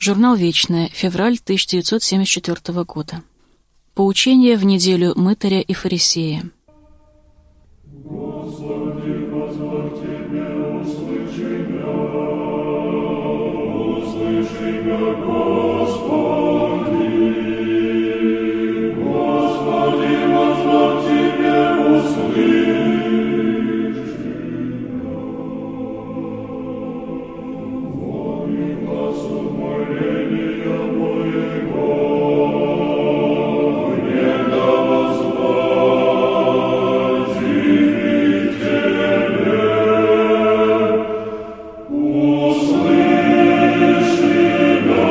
Журнал «Вечное», февраль 1974 года. Поучение в неделю мытаря и фарисея. Господи, позволь Тебе, услыши меня, Господи. Господи, позволь Тебе, услыши меня. Помни глаз умоления моего, гнева возвати Тебе. Услыши меня,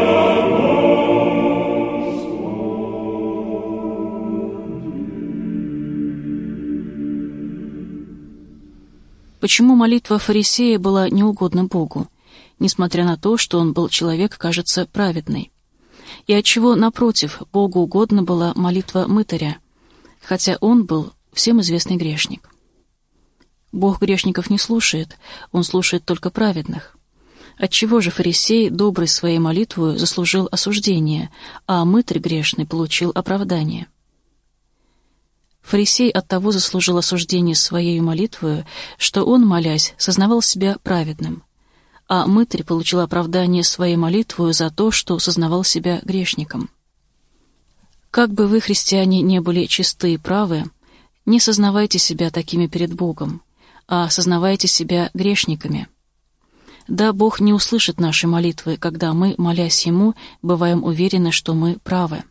Почему молитва фарисея была неугодна Богу, несмотря на то, что он был человек, кажется, праведный? И отчего, напротив, Богу угодна была молитва мытаря, хотя он был всем известный грешник? Бог грешников не слушает, он слушает только праведных. Отчего же фарисей, добрый своей молитвою, заслужил осуждение, а мытарь грешный получил оправдание? Фарисей оттого заслужил осуждение своей молитвою, что он, молясь, сознавал себя праведным, а мытарь получил оправдание своей молитвою за то, что сознавал себя грешником. Как бы вы, христиане, не были чисты и правы, не сознавайте себя такими перед Богом, а сознавайте себя грешниками. Да, Бог не услышит наши молитвы, когда мы, молясь Ему, бываем уверены, что мы правы.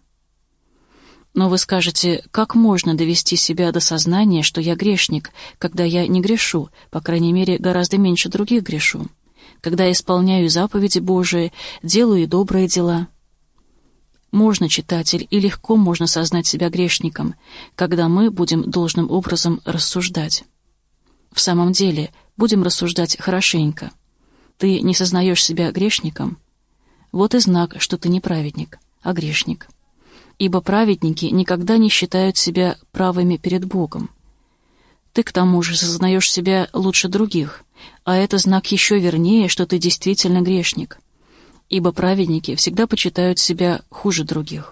Но вы скажете, как можно довести себя до сознания, что я грешник, когда я не грешу, по крайней мере, гораздо меньше других грешу, когда я исполняю заповеди Божии, делаю и добрые дела? Можно, читатель, и легко можно сознать себя грешником, когда мы будем должным образом рассуждать. В самом деле, будем рассуждать хорошенько. Ты не сознаешь себя грешником? Вот и знак, что ты не праведник, а грешник. Ибо праведники никогда не считают себя правыми перед Богом. Ты, к тому же, сознаешь себя лучше других, а это знак еще вернее, что ты действительно грешник. Ибо праведники всегда почитают себя хуже других.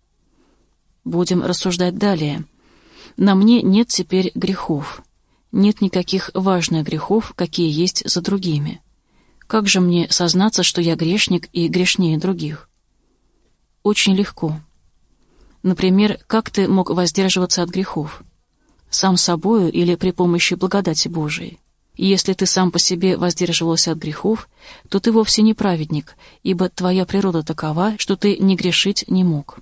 Будем рассуждать далее. На мне нет теперь грехов. Нет никаких важных грехов, какие есть за другими. Как же мне сознаться, что я грешник и грешнее других? Очень легко. Например, как ты мог воздерживаться от грехов? Сам собою или при помощи благодати Божией? И если ты сам по себе воздерживался от грехов, то ты вовсе не праведник, ибо твоя природа такова, что ты не грешить не мог.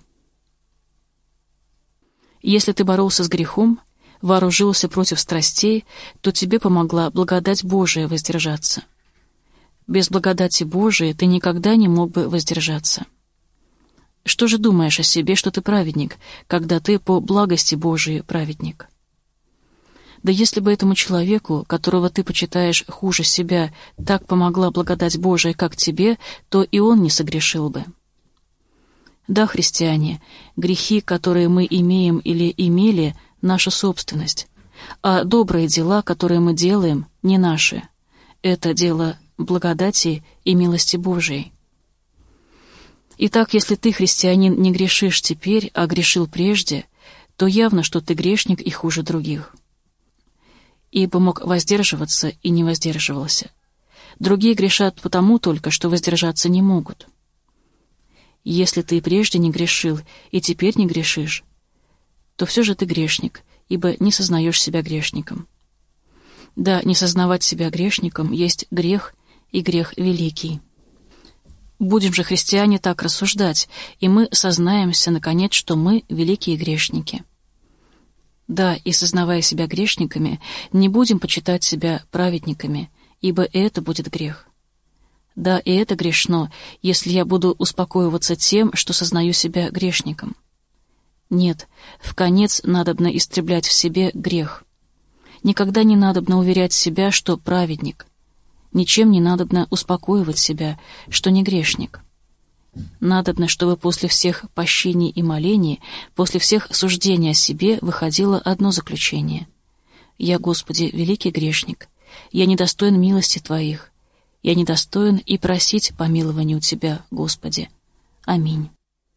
Если ты боролся с грехом, вооружился против страстей, то тебе помогла благодать Божия воздержаться. Без благодати Божией ты никогда не мог бы воздержаться. Что же думаешь о себе, что ты праведник, когда ты по благости Божией праведник? Да если бы этому человеку, которого ты почитаешь хуже себя, так помогла благодать Божия, как тебе, то и он не согрешил бы. Да, христиане, грехи, которые мы имеем или имели, — наша собственность, а добрые дела, которые мы делаем, — не наши. Это дело благодати и милости Божией. Итак, если ты, христианин, не грешишь теперь, а грешил прежде, то явно, что ты грешник и хуже других. Ибо мог воздерживаться и не воздерживался. Другие грешат потому только, что воздержаться не могут. Если ты прежде не грешил и теперь не грешишь, то все же ты грешник, ибо не сознаешь себя грешником. Да, не сознавать себя грешником есть грех, и грех великий. Будем же, христиане, так рассуждать, и мы сознаемся, наконец, что мы великие грешники. Да, и сознавая себя грешниками, не будем почитать себя праведниками, ибо это будет грех. Да, и это грешно, если я буду успокоиваться тем, что сознаю себя грешником. Нет, вконец надобно истреблять в себе грех. Никогда не надобно уверять себя, что праведник. Ничем не надобно успокоивать себя, что не грешник. Надобно, чтобы после всех пощений и молений, после всех суждений о себе выходило одно заключение. «Я, Господи, великий грешник, я недостоин милости Твоих, Я недостоин и просить помилования у Тебя, Господи. Аминь.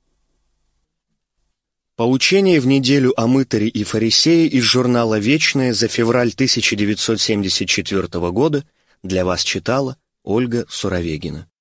Поучение в неделю о мытаре и фарисее из журнала «Вечное» за февраль 1974 года для вас читала Ольга Суровегина.